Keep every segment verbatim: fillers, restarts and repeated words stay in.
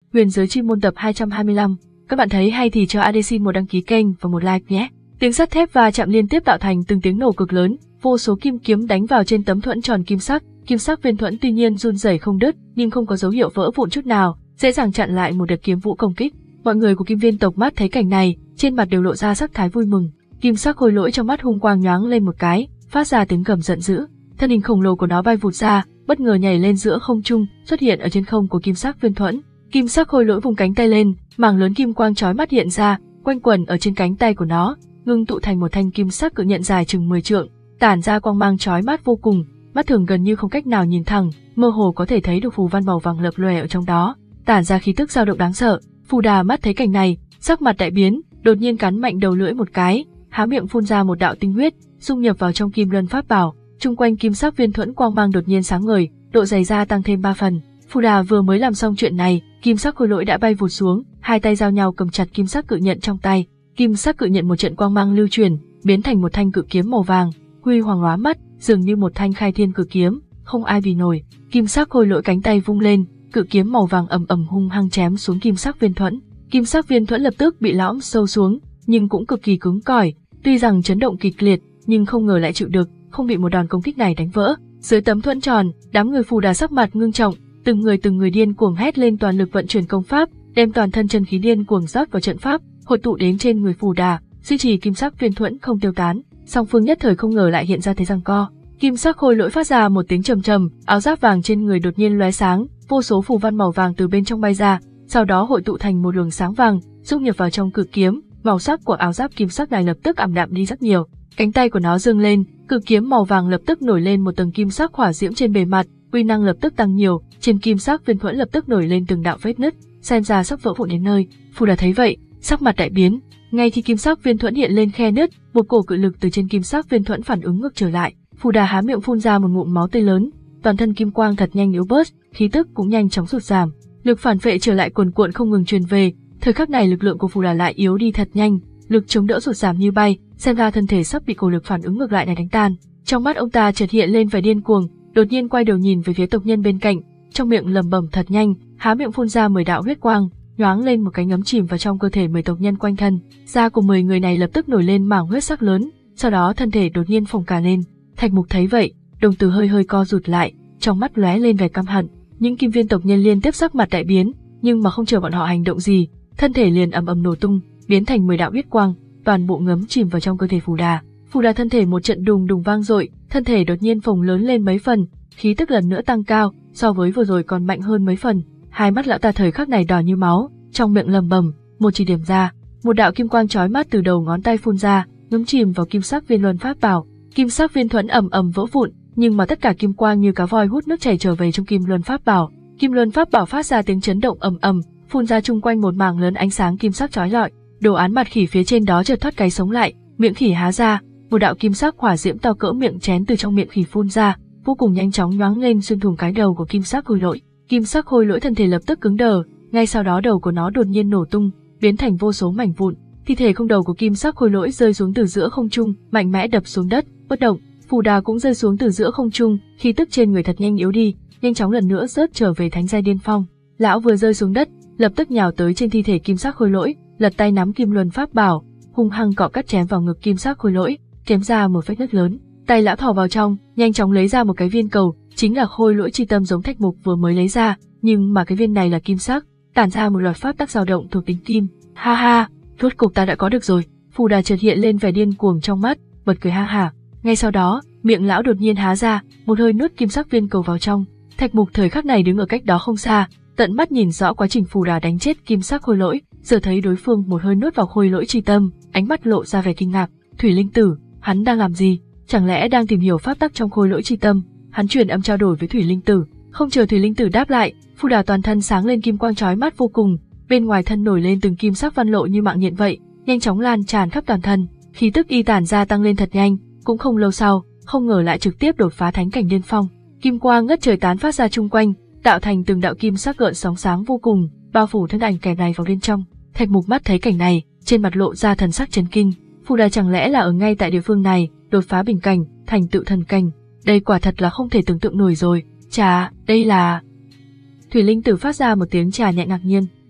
Huyền giới chi môn tập hai trăm hai mươi lăm. Các bạn thấy hay thì cho a đê xin một đăng ký kênh và một like nhé. Tiếng sắt thép va chạm liên tiếp tạo thành từng tiếng nổ cực lớn, vô số kim kiếm đánh vào trên tấm thuẫn tròn kim sắc. Kim sắc viên thuẫn tuy nhiên run rẩy không đứt, nhưng không có dấu hiệu vỡ vụn chút nào, dễ dàng chặn lại một đợt kiếm vũ công kích. Mọi người của Kim Viên tộc mắt thấy cảnh này, trên mặt đều lộ ra sắc thái vui mừng. Kim sắc khôi lỗi trong mắt hung quang nhoáng lên một cái, phát ra tiếng gầm giận dữ. Thân hình khổng lồ của nó bay vụt ra, bất ngờ nhảy lên giữa không trung, xuất hiện ở trên không của kim sắc viên thuẫn. Kim sắc khôi lỗi vùng cánh tay lên, mảng lớn kim quang chói mắt hiện ra, quanh quẩn ở trên cánh tay của nó, ngưng tụ thành một thanh kim sắc cự nhận dài chừng mười trượng, tản ra quang mang chói mắt vô cùng, mắt thường gần như không cách nào nhìn thẳng, mơ hồ có thể thấy được phù văn màu vàng lập lòe ở trong đó, tản ra khí tức dao động đáng sợ. Phù Đà mắt thấy cảnh này, sắc mặt đại biến, đột nhiên cắn mạnh đầu lưỡi một cái, há miệng phun ra một đạo tinh huyết, dung nhập vào trong kim luân pháp bảo. Trung quanh kim sắc viên thuẫn quang mang đột nhiên sáng ngời, độ dày gia tăng thêm ba phần. Phù Đà vừa mới làm xong chuyện này, kim sắc khôi lỗi đã bay vụt xuống, hai tay giao nhau cầm chặt kim sắc cự nhận trong tay. Kim sắc cự nhận một trận quang mang lưu chuyển, biến thành một thanh cự kiếm màu vàng, huy hoàng lóa mắt, dường như một thanh khai thiên cự kiếm, không ai bì nổi. Kim sắc khôi lỗi cánh tay vung lên, cự kiếm màu vàng ầm ầm hung hăng chém xuống kim sắc viên thuẫn. Kim sắc viên thuẫn lập tức bị lõm sâu xuống, nhưng cũng cực kỳ cứng cỏi, tuy rằng chấn động kịch liệt, nhưng không ngờ lại chịu được, không bị một đòn công kích này đánh vỡ. Dưới tấm thuẫn tròn, đám người Phù Đà sắc mặt ngưng trọng, từng người từng người điên cuồng hét lên toàn lực vận chuyển công pháp, đem toàn thân chân khí điên cuồng rót vào trận pháp, hội tụ đến trên người Phù Đà, duy trì kim sắc viên thuẫn không tiêu tán. Song phương nhất thời không ngờ lại hiện ra thế giằng co. Kim sắc khôi lỗi phát ra một tiếng trầm trầm, áo giáp vàng trên người đột nhiên lóe sáng, vô số phù văn màu vàng từ bên trong bay ra, sau đó hội tụ thành một luồng sáng vàng, dung nhập vào trong cự kiếm. Màu sắc của áo giáp kim sắc này lập tức ảm đạm đi rất nhiều. Cánh tay của nó giương lên, cự kiếm màu vàng lập tức nổi lên một tầng kim sắc hỏa diễm trên bề mặt, uy năng lập tức tăng nhiều. Trên kim sắc viên thuẫn lập tức nổi lên từng đạo vết nứt, xem ra sắp vỡ vụn đến nơi. Phù Đà thấy vậy, sắc mặt đại biến. Ngay khi kim sắc viên thuẫn hiện lên khe nứt, một cổ cự lực từ trên kim sắc viên thuẫn phản ứng ngược trở lại. Phù Đà há miệng phun ra một ngụm máu tươi lớn, toàn thân kim quang thật nhanh yếu bớt, khí tức cũng nhanh chóng sụt giảm. Lực phản phệ trở lại cuồn cuộn không ngừng truyền về. Thời khắc này lực lượng của Phù Đà lại yếu đi thật nhanh, lực chống đỡ sụt giảm như bay, xem ra thân thể sắp bị cổ lực phản ứng ngược lại này đánh tan. Trong mắt ông ta chợt hiện lên vẻ điên cuồng, đột nhiên quay đầu nhìn về phía tộc nhân bên cạnh, trong miệng lẩm bẩm thật nhanh, há miệng phun ra mười đạo huyết quang, nhoáng lên một cái ngấm chìm vào trong cơ thể mười tộc nhân quanh thân. Da của mười người này lập tức nổi lên mảng huyết sắc lớn, sau đó thân thể đột nhiên phồng cả lên. Thạch Mục thấy vậy, đồng tử hơi hơi co rụt lại, trong mắt lóe lên vẻ căm hận. Những Kim Viên tộc nhân liên tiếp sắc mặt đại biến, nhưng mà không chờ bọn họ hành động gì, thân thể liền ầm ầm nổ tung, biến thành mười đạo huyết quang, toàn bộ ngấm chìm vào trong cơ thể Phù Đà. Phù Đà thân thể một trận đùng đùng vang dội, thân thể đột nhiên phồng lớn lên mấy phần, khí tức lần nữa tăng cao, so với vừa rồi còn mạnh hơn mấy phần. Hai mắt lão ta thời khắc này đỏ như máu, trong miệng lẩm bẩm, một chỉ điểm ra, một đạo kim quang chói mắt từ đầu ngón tay phun ra, ngấm chìm vào kim sắc viên luân pháp bảo. Kim sắc viên thuẫn ầm ầm vỡ vụn, nhưng mà tất cả kim quang như cá voi hút nước chảy trở về trong kim luân pháp bảo. Kim luân pháp bảo phát ra tiếng chấn động ầm ầm, phun ra chung quanh một mảng lớn ánh sáng kim sắc chói lọi. Đồ án mặt khỉ phía trên đó chợt thoát cái sống lại, miệng khỉ há ra, một đạo kim sắc hỏa diễm to cỡ miệng chén từ trong miệng khỉ phun ra, vô cùng nhanh chóng nhoáng lên xuyên thủng cái đầu của kim sắc khôi lỗi. Kim sắc khôi lỗi thân thể lập tức cứng đờ, ngay sau đó đầu của nó đột nhiên nổ tung, biến thành vô số mảnh vụn. Thi thể không đầu của kim sắc khôi lỗi rơi xuống từ giữa không trung, mạnh mẽ đập xuống đất, bất động. Phù Đà cũng rơi xuống từ giữa không trung, khí tức trên người thật nhanh yếu đi, nhanh chóng lần nữa rớt trở về thánh giai điên phong. Lão vừa rơi xuống đất, lập tức nhào tới trên thi thể kim sắc khôi lỗi, lật tay nắm kim luân pháp bảo, hung hăng cọ cắt chém vào ngực kim sắc khôi lỗi, chém ra một vết nứt lớn. Tay lão thò vào trong, nhanh chóng lấy ra một cái viên cầu, chính là khôi lỗi chi tâm giống Thạch Mục vừa mới lấy ra, nhưng mà cái viên này là kim sắc, tản ra một loạt pháp tắc dao động thuộc tính kim. Ha ha, rốt cục ta đã có được rồi. Phù Đà chợt hiện lên vẻ điên cuồng trong mắt, bật cười ha hả. Ngay sau đó, miệng lão đột nhiên há ra, một hơi nuốt kim sắc viên cầu vào trong. Thạch Mục thời khắc này đứng ở cách đó không xa, tận mắt nhìn rõ quá trình Phù Đà đánh chết kim sắc khôi lỗi, giờ thấy đối phương một hơi nuốt vào khôi lỗi chi tâm, ánh mắt lộ ra vẻ kinh ngạc. Thủy Linh Tử, hắn đang làm gì? Chẳng lẽ đang tìm hiểu pháp tắc trong khôi lỗi chi tâm? Hắn truyền âm trao đổi với Thủy Linh Tử. Không chờ Thủy Linh Tử đáp lại, Phù Đà toàn thân sáng lên kim quang chói mắt vô cùng, bên ngoài thân nổi lên từng kim sắc văn lộ như mạng nhện vậy, nhanh chóng lan tràn khắp toàn thân, khí tức y tản ra tăng lên thật nhanh. Cũng không lâu sau, không ngờ lại trực tiếp đột phá thánh cảnh điên phong. Kim quang ngất trời tán phát ra chung quanh, tạo thành từng đạo kim sắc gợn sóng sáng vô cùng, bao phủ thân ảnh kẻ này vào bên trong. Thạch Mục mắt thấy cảnh này, trên mặt lộ ra thần sắc chấn kinh. Phù Đà chẳng lẽ là ở ngay tại địa phương này, đột phá bình cảnh, thành tựu thần cảnh. Đây quả thật là không thể tưởng tượng nổi rồi. Chà, đây là... Thủy Linh Tử phát ra một tiếng chà nhẹ ngạc nhiên.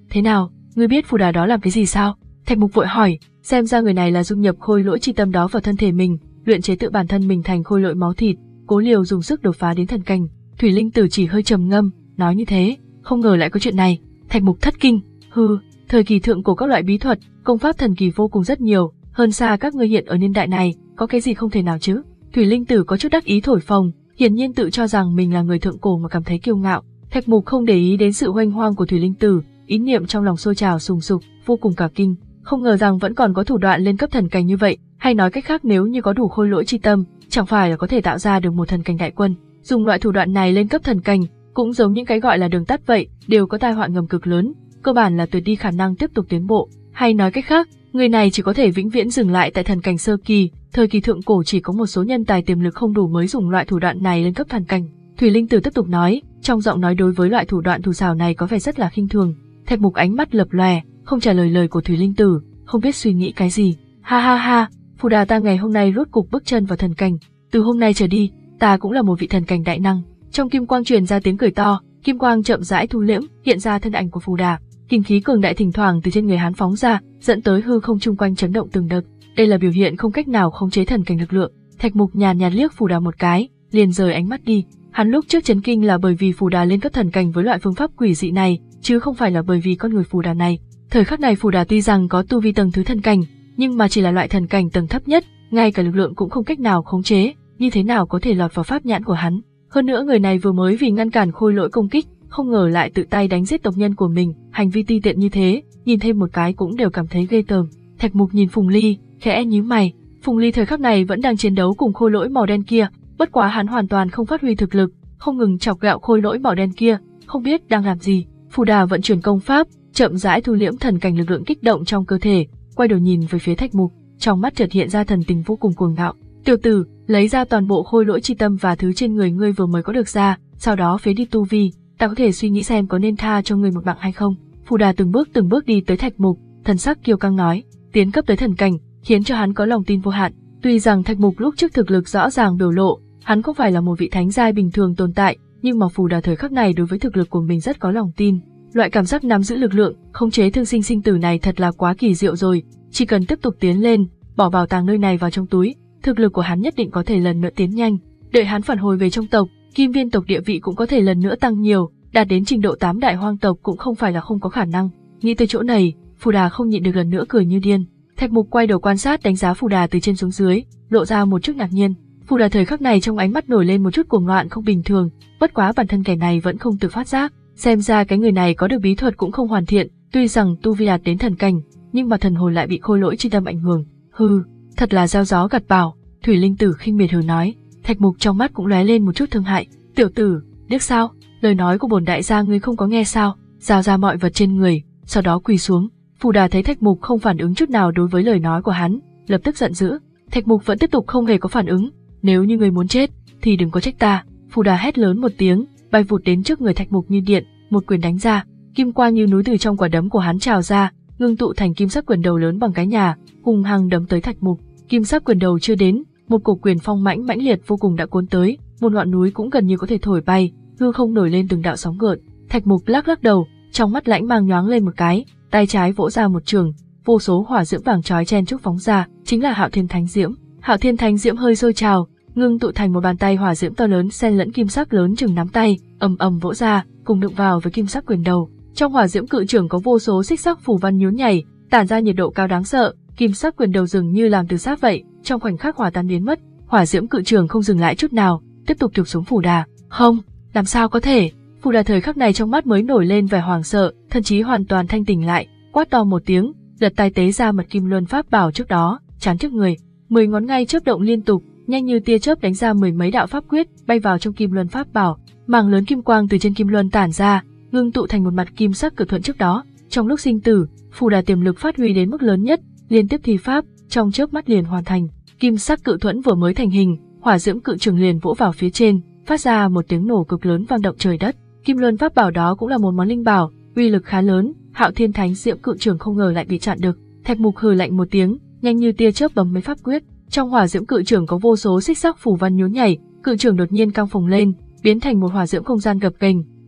Thế nào, ngươi biết phù đà đó làm cái gì sao? Thạch Mục vội hỏi, xem ra người này là dung nhập khôi lỗi chi tâm đó vào thân thể mình, luyện chế tự bản thân mình thành khôi lỗi máu thịt, cố liều dùng sức đột phá đến thần cảnh. Thủy Linh Tử chỉ hơi trầm ngâm, nói như thế, không ngờ lại có chuyện này. Thạch Mục thất kinh, hừ, thời kỳ thượng cổ các loại bí thuật, công pháp thần kỳ vô cùng rất nhiều, hơn xa các ngươi hiện ở niên đại này, có cái gì không thể nào chứ? Thủy Linh Tử có chút đắc ý thổi phồng, hiển nhiên tự cho rằng mình là người thượng cổ mà cảm thấy kiêu ngạo. Thạch Mục không để ý đến sự hoanh hoang của Thủy Linh Tử, ý niệm trong lòng sôi trào sùng sục, vô cùng cả kinh, không ngờ rằng vẫn còn có thủ đoạn lên cấp thần cảnh như vậy, hay nói cách khác nếu như có đủ khôi lỗi chi tâm, chẳng phải là có thể tạo ra được một thần cảnh đại quân. Dùng loại thủ đoạn này lên cấp thần cảnh, cũng giống những cái gọi là đường tắt vậy, đều có tai họa ngầm cực lớn, cơ bản là tuyệt đi khả năng tiếp tục tiến bộ, hay nói cách khác, người này chỉ có thể vĩnh viễn dừng lại tại thần cảnh sơ kỳ, thời kỳ thượng cổ chỉ có một số nhân tài tiềm lực không đủ mới dùng loại thủ đoạn này lên cấp thần cảnh. Thủy Linh Tử tiếp tục nói, trong giọng nói đối với loại thủ đoạn thủ xảo này có vẻ rất là khinh thường. Thạch Mục ánh mắt lập lòe, không trả lời lời của Thủy Linh Tử, không biết suy nghĩ cái gì. Ha ha ha, phù đà ta ngày hôm nay rốt cục bước chân vào thần cảnh, từ hôm nay trở đi, ta cũng là một vị thần cảnh đại năng. Trong kim quang truyền ra tiếng cười to, kim quang chậm rãi thu liễm, hiện ra thân ảnh của phù đà. Kinh khí cường đại thỉnh thoảng từ trên người hắn phóng ra, dẫn tới hư không chung quanh chấn động từng đợt. Đây là biểu hiện không cách nào khống chế thần cảnh lực lượng. Thạch Mục nhàn nhạt liếc phù đà một cái, liền rời ánh mắt đi. Hắn lúc trước chấn kinh là bởi vì phù đà lên cấp thần cảnh với loại phương pháp quỷ dị này, chứ không phải là bởi vì con người phù đà này. Thời khắc này phù đà tuy rằng có tu vi tầng thứ thần cảnh, nhưng mà chỉ là loại thần cảnh tầng thấp nhất, ngay cả lực lượng cũng không cách nào khống chế, như thế nào có thể lọt vào pháp nhãn của hắn. Hơn nữa người này vừa mới vì ngăn cản khôi lỗi công kích, không ngờ lại tự tay đánh giết tộc nhân của mình, hành vi ti tiện như thế, nhìn thêm một cái cũng đều cảm thấy ghê tởm. Thạch Mục nhìn Phùng Ly, khẽ nhíu mày. Phùng Ly thời khắc này vẫn đang chiến đấu cùng khôi lỗi màu đen kia, bất quá hắn hoàn toàn không phát huy thực lực, không ngừng chọc ghẹo khôi lỗi màu đen kia, không biết đang làm gì. Phù đà vận chuyển công pháp, chậm rãi thu liễm thần cảnh lực lượng kích động trong cơ thể, quay đầu nhìn về phía Thạch Mục, trong mắt chợt hiện ra thần tình vô cùng cuồng ngạo. Tiểu tử, lấy ra toàn bộ khôi lỗi chi tâm và thứ trên người ngươi vừa mới có được ra, sau đó phế đi tu vi, ta có thể suy nghĩ xem có nên tha cho ngươi một mạng hay không. Phù đà từng bước từng bước đi tới Thạch Mục, thần sắc kiêu căng nói, tiến cấp tới thần cảnh, khiến cho hắn có lòng tin vô hạn. Tuy rằng Thạch Mục lúc trước thực lực rõ ràng biểu lộ, hắn không phải là một vị thánh giai bình thường tồn tại, nhưng mà phù đà thời khắc này đối với thực lực của mình rất có lòng tin. Loại cảm giác nắm giữ lực lượng, khống chế thương sinh sinh tử này thật là quá kỳ diệu rồi, chỉ cần tiếp tục tiến lên, bỏ bảo tàng nơi này vào trong túi, thực lực của hắn nhất định có thể lần nữa tiến nhanh. Đợi hắn phản hồi về trong tộc, Kim Viên tộc địa vị cũng có thể lần nữa tăng nhiều, đạt đến trình độ tám đại hoang tộc cũng không phải là không có khả năng. Nghĩ tới chỗ này, phù đà không nhịn được lần nữa cười như điên. Thạch Mục quay đầu quan sát đánh giá phù đà từ trên xuống dưới, lộ ra một chút ngạc nhiên. Phù đà thời khắc này trong ánh mắt nổi lên một chút cuồng loạn không bình thường, bất quá bản thân kẻ này vẫn không tự phát giác, xem ra cái người này có được bí thuật cũng không hoàn thiện, tuy rằng tu vi đạt đến thần cảnh, nhưng mà thần hồn lại bị khôi lỗi chi tâm ảnh hưởng. Hừ, thật là gieo gió gặt bão. Thủy Linh Tử khinh miệt hừ nói. Thạch Mục trong mắt cũng lóe lên một chút thương hại. Tiểu tử, điếc sao? Lời nói của bổn đại gia ngươi không có nghe sao? Giao ra mọi vật trên người, sau đó quỳ xuống. Phù đà thấy Thạch Mục không phản ứng chút nào đối với lời nói của hắn, lập tức giận dữ. Thạch Mục vẫn tiếp tục không hề có phản ứng. Nếu như ngươi muốn chết, thì đừng có trách ta. Phù đà hét lớn một tiếng, bay vụt đến trước người Thạch Mục như điện, một quyền đánh ra. Kim quang như núi từ trong quả đấm của hắn trào ra, ngưng tụ thành kim sắc quyền đầu lớn bằng cái nhà, hung hăng đấm tới Thạch Mục. Kim sắc quyền đầu chưa đến, một cổ quyền phong mãnh mãnh liệt vô cùng đã cuốn tới, một ngọn núi cũng gần như có thể thổi bay, hư không nổi lên từng đạo sóng gợn. Thạch Mục lắc lắc đầu, trong mắt lãnh mang nhoáng lên một cái, tay trái vỗ ra một trường, vô số hỏa diễm vàng chói chen chúc phóng ra, chính là Hạo Thiên Thánh Diễm. Hạo Thiên Thánh Diễm hơi sôi trào, ngưng tụ thành một bàn tay hỏa diễm to lớn xen lẫn kim sắc lớn chừng nắm tay, ầm ầm vỗ ra, cùng đụng vào với kim sắc quyền đầu. Trong hỏa diễm cự trường có vô số xích sắc phù văn nhún nhảy, tản ra nhiệt độ cao đáng sợ, kim sắc quyền đầu dường như làm từ sáp vậy, trong khoảnh khắc hòa tan biến mất. Hỏa diễm cự trường không dừng lại chút nào, tiếp tục chụp xuống phù đà. Không, làm sao có thể? Phù đà thời khắc này trong mắt mới nổi lên vẻ hoảng sợ, thần trí hoàn toàn thanh tỉnh lại, quát to một tiếng, lật tay tế ra mật kim luân pháp bảo trước đó, chắn trước người, mười ngón ngay chớp động liên tục, nhanh như tia chớp đánh ra mười mấy đạo pháp quyết, bay vào trong kim luân pháp bảo, mảng lớn kim quang từ trên kim luân tản ra, ngưng tụ thành một mặt kim sắc cự thuẫn trước đó. Trong lúc sinh tử, phù đà tiềm lực phát huy đến mức lớn nhất, liên tiếp thi pháp, trong chớp mắt liền hoàn thành. Kim sắc cự thuẫn vừa mới thành hình, hỏa diễm cự trường liền vỗ vào phía trên, phát ra một tiếng nổ cực lớn vang động trời đất. Kim luân pháp bảo đó cũng là một món linh bảo, uy lực khá lớn. Hạo Thiên Thánh Diễm cự trường không ngờ lại bị chặn được. Thạch Mục hừ lạnh một tiếng, nhanh như tia chớp bấm mấy pháp quyết. Trong hỏa diễm cự trường có vô số xích sắc phù văn nhún nhảy, cự trường đột nhiên căng phồng lên, biến thành một hỏa diễm không gian gập ghềnh,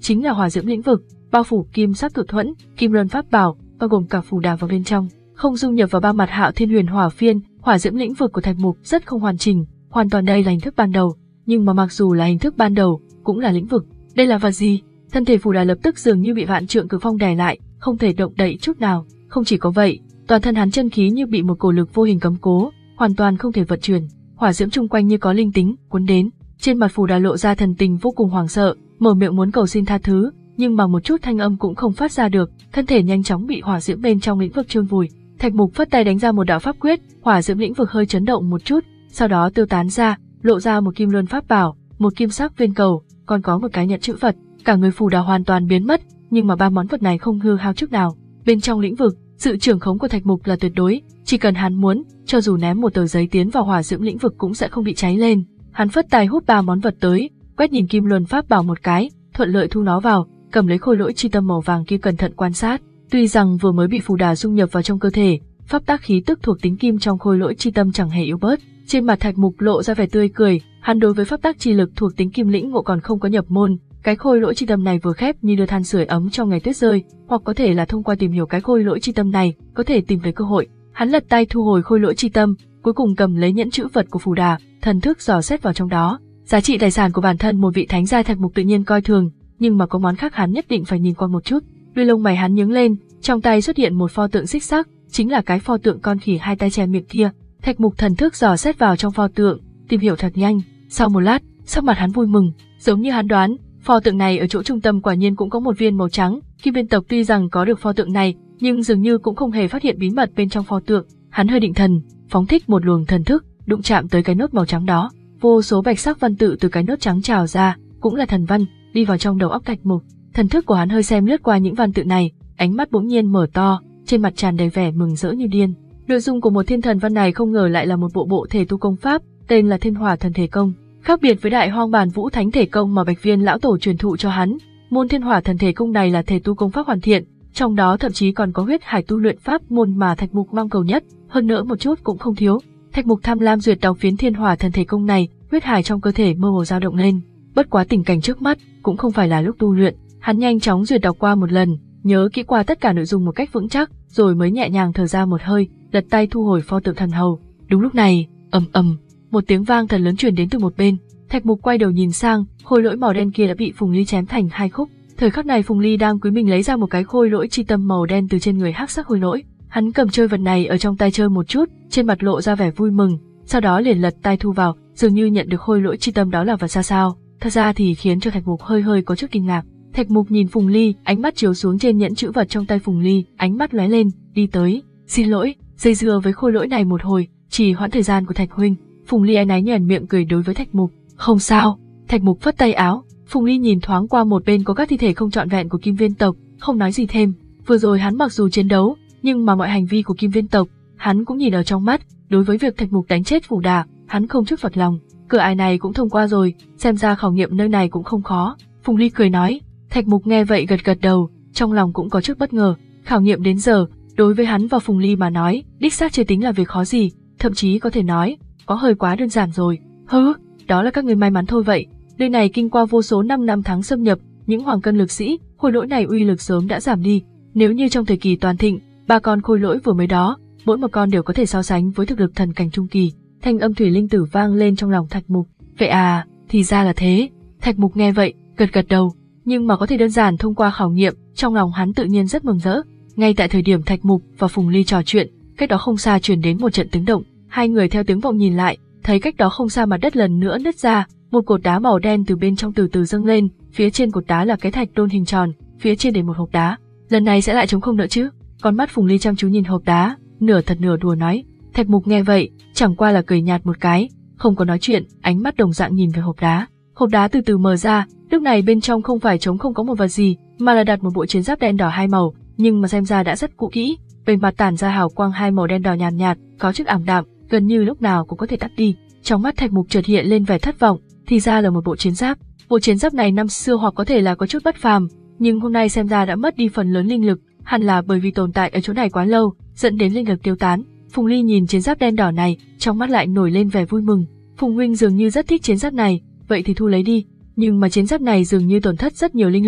chính là hỏa diễm lĩnh vực, bao phủ kim sắc cự thuẫn, kim luân pháp bảo, bao gồm cả phù đà vào bên trong, không dung nhập vào ba mặt Hạo Thiên Huyền Hỏa Phiên. Hỏa diễm lĩnh vực của Thạch Mục rất không hoàn chỉnh, hoàn toàn đây là hình thức ban đầu, nhưng mà mặc dù là hình thức ban đầu, cũng là lĩnh vực. Đây là vật gì? Thân thể phù đà lập tức dường như bị vạn trượng cử phong đè lại, không thể động đậy chút nào. Không chỉ có vậy, toàn thân hắn chân khí như bị một cổ lực vô hình cấm cố, hoàn toàn không thể vận chuyển. Hỏa diễm chung quanh như có linh tính, cuốn đến. Trên mặt phù đà lộ ra thần tình vô cùng hoảng sợ, mở miệng muốn cầu xin tha thứ, nhưng mà một chút thanh âm cũng không phát ra được, thân thể nhanh chóng bị hỏa diễm bên trong lĩnh vực chôn vùi. Thạch Mục phất tay đánh ra một đạo pháp quyết, hỏa diễm lĩnh vực hơi chấn động một chút, sau đó tiêu tán ra, lộ ra một kim luân pháp bảo, một kim sắc viên cầu, còn có một cái nhẫn chữ vật. Cả người phù đà hoàn toàn biến mất, nhưng mà ba món vật này không hư hao chút nào. Bên trong lĩnh vực, sự trưởng khống của Thạch Mục là tuyệt đối, chỉ cần hắn muốn, cho dù ném một tờ giấy tiến vào hỏa diễm lĩnh vực cũng sẽ không bị cháy lên. Hắn phất tay hút ba món vật tới, quét nhìn kim luân pháp bảo một cái, thuận lợi thu nó vào, cầm lấy khôi lỗi chi tâm màu vàng kia cẩn thận quan sát. Tuy rằng vừa mới bị phù đà dung nhập vào trong cơ thể, pháp tác khí tức thuộc tính kim trong khôi lỗi chi tâm chẳng hề yếu bớt. Trên mặt Thạch Mục lộ ra vẻ tươi cười, hắn đối với pháp tác chi lực thuộc tính kim lĩnh ngộ còn không có nhập môn. Cái khôi lỗi chi tâm này vừa khép như đưa than sưởi ấm trong ngày tuyết rơi, hoặc có thể là thông qua tìm hiểu cái khôi lỗi chi tâm này, có thể tìm thấy cơ hội. Hắn lật tay thu hồi khôi lỗi chi tâm, cuối cùng cầm lấy nhẫn chữ vật của phù đà, thần thức dò xét vào trong đó. Giá trị tài sản của bản thân một vị thánh giai Thạch Mục tự nhiên coi thường, nhưng mà có món khác hắn nhất định phải nhìn qua một chút. Đuôi lông mày hắn nhướng lên, trong tay xuất hiện một pho tượng xích sắc, chính là cái pho tượng con khỉ hai tay che miệng kia. Thạch Mục thần thức dò xét vào trong pho tượng, tìm hiểu thật nhanh. Sau một lát, sắc mặt hắn vui mừng, giống như hắn đoán, pho tượng này ở chỗ trung tâm quả nhiên cũng có một viên màu trắng. Kim Viên tộc tuy rằng có được pho tượng này, nhưng dường như cũng không hề phát hiện bí mật bên trong pho tượng. Hắn hơi định thần, phóng thích một luồng thần thức, đụng chạm tới cái nốt màu trắng đó. Vô số bạch sắc văn tự từ cái nốt trắng trào ra, cũng là thần văn, đi vào trong đầu óc Thạch Mục. Thần thức của hắn hơi xem lướt qua những văn tự này, ánh mắt bỗng nhiên mở to, trên mặt tràn đầy vẻ mừng rỡ như điên. Nội dung của một thiên thần văn này không ngờ lại là một bộ bộ thể tu công pháp, tên là Thiên Hỏa Thần Thể Công. Khác biệt với Đại Hoang Bản Vũ Thánh Thể Công mà Bạch Viên lão tổ truyền thụ cho hắn, môn Thiên Hỏa Thần Thể Công này là thể tu công pháp hoàn thiện, trong đó thậm chí còn có huyết hải tu luyện pháp môn mà Thạch Mục mong cầu nhất, hơn nữa một chút cũng không thiếu. Thạch Mục tham lam duyệt đọc phiến Thiên Hỏa Thần Thể Công này, huyết hải trong cơ thể mơ hồ dao động lên. Bất quá tình cảnh trước mắt cũng không phải là lúc tu luyện, hắn nhanh chóng duyệt đọc qua một lần, nhớ kỹ qua tất cả nội dung một cách vững chắc, rồi mới nhẹ nhàng thở ra một hơi, lật tay thu hồi pho tượng thần hầu. Đúng lúc này, ầm ầm, một tiếng vang thật lớn truyền đến từ một bên. Thạch Mục quay đầu nhìn sang, khôi lỗi màu đen kia đã bị Phùng Ly chém thành hai khúc. Thời khắc này Phùng Ly đang cúi mình lấy ra một cái khôi lỗi chi tâm màu đen từ trên người hắc sắc khôi lỗi. Hắn cầm chơi vật này ở trong tay chơi một chút, trên mặt lộ ra vẻ vui mừng, sau đó liền lật tay thu vào, dường như nhận được khôi lỗi chi tâm đó là vật ra sao. Thật ra thì khiến cho Thạch Mục hơi hơi có chút kinh ngạc. Thạch Mục nhìn Phùng Ly, ánh mắt chiếu xuống trên nhẫn chữ vật trong tay Phùng Ly, ánh mắt lóe lên, đi tới, xin lỗi, dây dưa với khôi lỗi này một hồi, chỉ hoãn thời gian của Thạch huynh. Phùng Ly áy náy nhoẻn miệng cười đối với Thạch Mục, không sao. Thạch Mục phất tay áo, Phùng Ly nhìn thoáng qua một bên có các thi thể không trọn vẹn của Kim Viên tộc, không nói gì thêm. Vừa rồi hắn mặc dù chiến đấu, nhưng mà mọi hành vi của Kim Viên tộc, hắn cũng nhìn ở trong mắt. Đối với việc Thạch Mục đánh chết Phù Đà, hắn không chút phật lòng. Cửa ải này cũng thông qua rồi, xem ra khảo nghiệm nơi này cũng không khó. Phùng Ly cười nói. Thạch Mục nghe vậy gật gật đầu, trong lòng cũng có chút bất ngờ. Khảo nghiệm đến giờ, đối với hắn và Phùng Ly mà nói, đích xác chưa tính là việc khó gì, thậm chí có thể nói, có hơi quá đơn giản rồi. Hứ, đó là các người may mắn thôi vậy. Nơi này kinh qua vô số năm năm tháng xâm nhập, những hoàng cân lực sĩ, khôi lỗi này uy lực sớm đã giảm đi. Nếu như trong thời kỳ toàn thịnh, ba con khôi lỗi vừa mới đó, mỗi một con đều có thể so sánh với thực lực thần cảnh trung kỳ. Thanh âm thủy linh tử vang lên trong lòng Thạch Mục. Vậy à, thì ra là thế. Thạch Mục nghe vậy, gật gật đầu. Nhưng mà có thể đơn giản thông qua khảo nghiệm, trong lòng hắn tự nhiên rất mừng rỡ. Ngay tại thời điểm Thạch Mục và Phùng Ly trò chuyện, cách đó không xa truyền đến một trận tiếng động. Hai người theo tiếng vọng nhìn lại, thấy cách đó không xa mặt đất lần nữa nứt ra, một cột đá màu đen từ bên trong từ từ dâng lên. Phía trên cột đá là cái thạch đôn hình tròn, phía trên để một hộp đá. Lần này sẽ lại trống không nữa chứ? Con mắt Phùng Ly chăm chú nhìn hộp đá, nửa thật nửa đùa nói. Thạch Mục nghe vậy, chẳng qua là cười nhạt một cái, không có nói chuyện, ánh mắt đồng dạng nhìn về hộp đá. Hộp đá từ từ mở ra, lúc này bên trong không phải trống không có một vật gì, mà là đặt một bộ chiến giáp đen đỏ hai màu, nhưng mà xem ra đã rất cũ kỹ, bên mặt tản ra hào quang hai màu đen đỏ nhàn nhạt, nhạt, có chút ảm đạm, gần như lúc nào cũng có thể tắt đi. Trong mắt Thạch Mục chợt hiện lên vẻ thất vọng, thì ra là một bộ chiến giáp. Bộ chiến giáp này năm xưa hoặc có thể là có chút bất phàm, nhưng hôm nay xem ra đã mất đi phần lớn linh lực, hẳn là bởi vì tồn tại ở chỗ này quá lâu, dẫn đến linh lực tiêu tán. Phùng Ly nhìn chiến giáp đen đỏ này, trong mắt lại nổi lên vẻ vui mừng. Phùng huynh dường như rất thích chiến giáp này, vậy thì thu lấy đi. Nhưng mà chiến giáp này dường như tổn thất rất nhiều linh lực,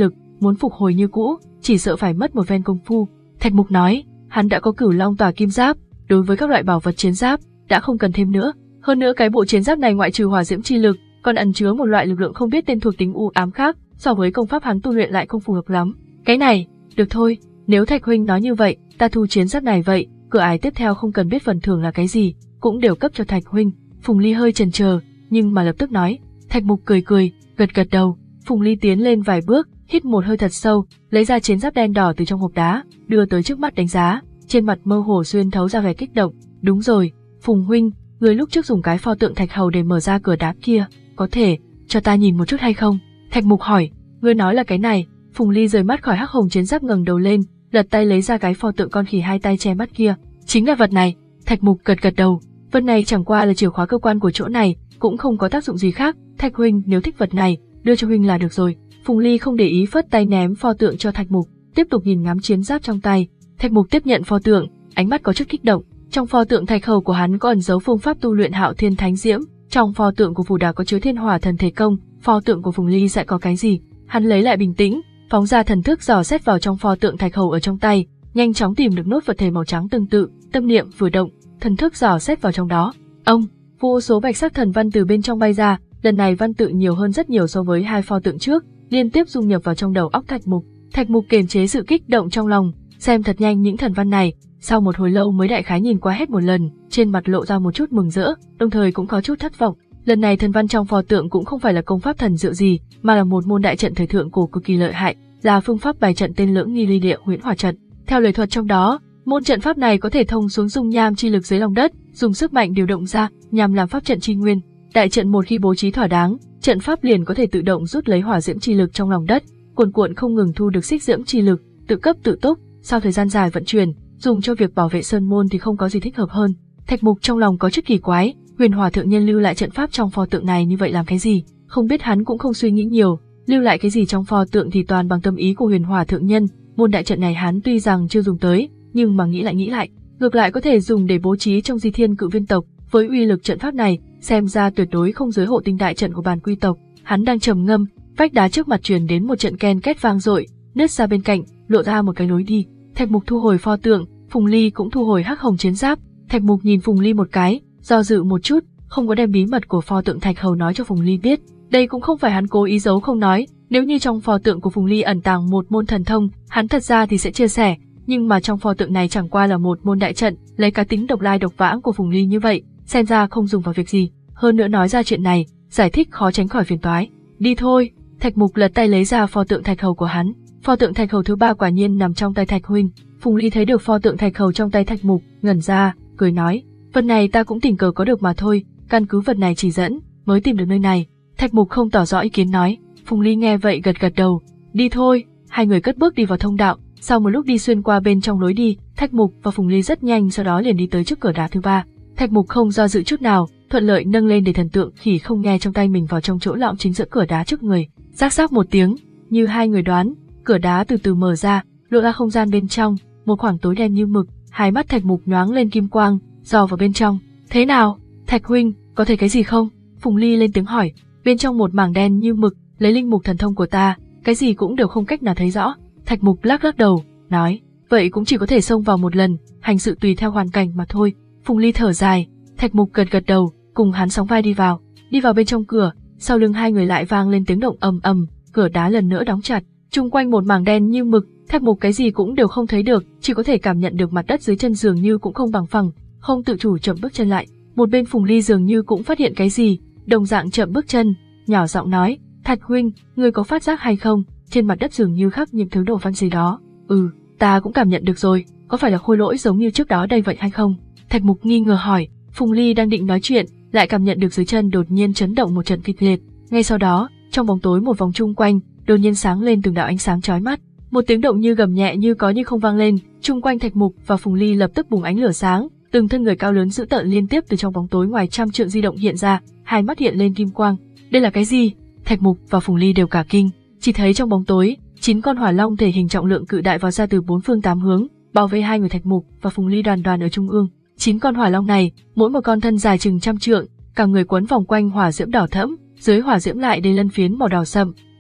muốn phục hồi như cũ, chỉ sợ phải mất một phen công phu. Thạch Mục nói, hắn đã có Cửu Long Tỏa Kim Giáp, đối với các loại bảo vật chiến giáp, đã không cần thêm nữa. Hơn nữa cái bộ chiến giáp này ngoại trừ hỏa diễm chi lực, còn ẩn chứa một loại lực lượng không biết tên thuộc tính u ám khác, so với công pháp hắn tu luyện lại không phù hợp lắm. Cái này, được thôi, nếu Thạch huynh nói như vậy, ta thu chiến giáp này vậy, cửa ải tiếp theo không cần biết phần thưởng là cái gì, cũng đều cấp cho Thạch huynh. Phùng Ly hơi chần chờ, nhưng mà lập tức nói. Thạch Mục cười cười, gật gật đầu. Phùng Ly tiến lên vài bước, hít một hơi thật sâu, lấy ra chiến giáp đen đỏ từ trong hộp đá, đưa tới trước mắt đánh giá, trên mặt mơ hồ xuyên thấu ra vẻ kích động. Đúng rồi, Phùng huynh, người lúc trước dùng cái pho tượng thạch hầu để mở ra cửa đá kia, có thể cho ta nhìn một chút hay không? Thạch Mục hỏi. Ngươi nói là cái này? Phùng Ly rời mắt khỏi hắc hồng chiến giáp, ngẩng đầu lên, lật tay lấy ra cái pho tượng con khỉ hai tay che mắt kia. Chính là vật này. Thạch Mục gật gật đầu. Vật này chẳng qua là chìa khóa cơ quan của chỗ này, cũng không có tác dụng gì khác. Thạch huynh nếu thích vật này, đưa cho huynh là được rồi. Phùng Ly không để ý, phất tay ném pho tượng cho Thạch Mục, tiếp tục nhìn ngắm chiến giáp trong tay. Thạch Mục tiếp nhận pho tượng, ánh mắt có chút kích động. Trong pho tượng thạch hầu của hắn có ẩn dấu phương pháp tu luyện Hạo Thiên Thánh Diễm, trong pho tượng của Phù Đà có chứa Thiên Hỏa Thần Thể Công, pho tượng của Phùng Ly sẽ có cái gì? Hắn lấy lại bình tĩnh, phóng ra thần thức dò xét vào trong pho tượng thạch hầu ở trong tay, nhanh chóng tìm được nốt vật thể màu trắng tương tự, tâm niệm vừa động, thần thức dò xét vào trong đó. Ông, vô số bạch sắc thần văn từ bên trong bay ra, lần này văn tự nhiều hơn rất nhiều so với hai pho tượng trước, liên tiếp dung nhập vào trong đầu óc Thạch Mục. Thạch Mục kiềm chế sự kích động trong lòng, xem thật nhanh những thần văn này, sau một hồi lâu mới đại khái nhìn qua hết một lần, trên mặt lộ ra một chút mừng rỡ, đồng thời cũng có chút thất vọng. Lần này thần văn trong pho tượng cũng không phải là công pháp thần diệu gì, mà là một môn đại trận thời thượng cổ cực kỳ lợi hại, là phương pháp bài trận tên Lưỡng Nghi Ly Địa Huyễn Hỏa Trận. Theo lời thuật trong đó, môn trận pháp này có thể thông xuống dung nham chi lực dưới lòng đất, dùng sức mạnh điều động ra, nhằm làm pháp trận chi nguyên. Đại trận một khi bố trí thỏa đáng, trận pháp liền có thể tự động rút lấy hỏa diễm chi lực trong lòng đất, cuồn cuộn không ngừng thu được xích diễm chi lực, tự cấp tự túc. Sau thời gian dài vận chuyển, dùng cho việc bảo vệ sơn môn thì không có gì thích hợp hơn. Thạch Mục trong lòng có chút kỳ quái, Huyền Hỏa thượng nhân lưu lại trận pháp trong pho tượng này như vậy làm cái gì? Không biết hắn cũng không suy nghĩ nhiều, lưu lại cái gì trong pho tượng thì toàn bằng tâm ý của Huyền Hỏa thượng nhân. Môn đại trận này hắn tuy rằng chưa dùng tới, nhưng mà nghĩ lại nghĩ lại, ngược lại có thể dùng để bố trí trong Di Thiên Cự Viên tộc. Với uy lực trận pháp này, xem ra tuyệt đối không dưới hộ tinh đại trận của Bàn Quy tộc. Hắn đang trầm ngâm, vách đá trước mặt truyền đến một trận ken két vang dội, nứt ra bên cạnh, lộ ra một cái lối đi. Thạch Mục thu hồi pho tượng, Phùng Ly cũng thu hồi hắc hồng chiến giáp. Thạch Mục nhìn Phùng Ly một cái, do dự một chút, không có đem bí mật của pho tượng thạch hầu nói cho Phùng Ly biết. Đây cũng không phải hắn cố ý giấu không nói, nếu như trong pho tượng của Phùng Ly ẩn tàng một môn thần thông, hắn thật ra thì sẽ chia sẻ, nhưng mà trong pho tượng này chẳng qua là một môn đại trận, lấy cá tính độc lai độc vãng của Phùng Ly như vậy, xem ra không dùng vào việc gì. Hơn nữa nói ra chuyện này, giải thích khó tránh khỏi phiền toái. Đi thôi. Thạch Mục lật tay lấy ra pho tượng thạch hầu của hắn. Pho tượng thạch hầu thứ ba quả nhiên nằm trong tay Thạch huynh. Phùng Ly thấy được pho tượng thạch hầu trong tay Thạch Mục, ngẩn ra, cười nói, vật này ta cũng tình cờ có được mà thôi, căn cứ vật này chỉ dẫn, mới tìm được nơi này. Thạch Mục không tỏ rõ ý kiến nói. Phùng Ly nghe vậy gật gật đầu. Đi thôi. Hai người cất bước đi vào thông đạo. Sau một lúc đi xuyên qua bên trong lối đi, Thạch Mục và Phùng Ly rất nhanh sau đó liền đi tới trước cửa đá thứ ba. Thạch Mục không do dự chút nào, thuận lợi nâng lên để thần tượng khỉ không nghe trong tay mình vào trong chỗ lõm chính giữa cửa đá trước người. Rắc rắc một tiếng, như hai người đoán, cửa đá từ từ mở ra, lộ ra không gian bên trong, một khoảng tối đen như mực. Hai mắt Thạch Mục nhoáng lên kim quang, dò vào bên trong. Thế nào, Thạch huynh, có thấy cái gì không? Phùng Ly lên tiếng hỏi. Bên trong một mảng đen như mực, lấy linh mục thần thông của ta, cái gì cũng đều không cách nào thấy rõ. Thạch Mục lắc lắc đầu, nói, vậy cũng chỉ có thể xông vào một lần, hành sự tùy theo hoàn cảnh mà thôi. Phùng Ly thở dài. Thạch Mục gật gật đầu, cùng hắn sóng vai đi vào. Đi vào bên trong cửa, sau lưng hai người lại vang lên tiếng động ầm ầm, cửa đá lần nữa đóng chặt. Chung quanh một mảng đen như mực, Thạch Mục cái gì cũng đều không thấy được, chỉ có thể cảm nhận được mặt đất dưới chân dường như cũng không bằng phẳng, không tự chủ chậm bước chân lại. Một bên Phùng Ly dường như cũng phát hiện cái gì, đồng dạng chậm bước chân, nhỏ giọng nói, Thạch huynh, ngươi có phát giác hay không? Trên mặt đất dường như khắc những thứ đồ văn gì đó. Ừ, ta cũng cảm nhận được rồi, có phải là khôi lỗi giống như trước đó đây vậy hay không? Thạch Mục nghi ngờ hỏi. Phùng Ly đang định nói chuyện, lại cảm nhận được dưới chân đột nhiên chấn động một trận kịch liệt. Ngay sau đó, trong bóng tối một vòng chung quanh, đột nhiên sáng lên từng đạo ánh sáng chói mắt. Một tiếng động như gầm nhẹ như có như không vang lên, chung quanh Thạch Mục và Phùng Ly lập tức bùng ánh lửa sáng, từng thân người cao lớn dữ tợn liên tiếp từ trong bóng tối ngoài trăm trượng di động hiện ra, hai mắt hiện lên kim quang. Đây là cái gì? Thạch Mục và Phùng Ly đều cả kinh, chỉ thấy trong bóng tối, chín con hỏa long thể hình trọng lượng cự đại vào ra từ bốn phương tám hướng, bảo vệ hai người Thạch Mục và Phùng Ly đoàn đoàn ở trung ương. Chín con hỏa long này, mỗi một con thân dài chừng trăm trượng, cả người quấn vòng quanh hỏa diễm đỏ thẫm, dưới hỏa diễm lại đầy lân phiến màu đỏ sậm,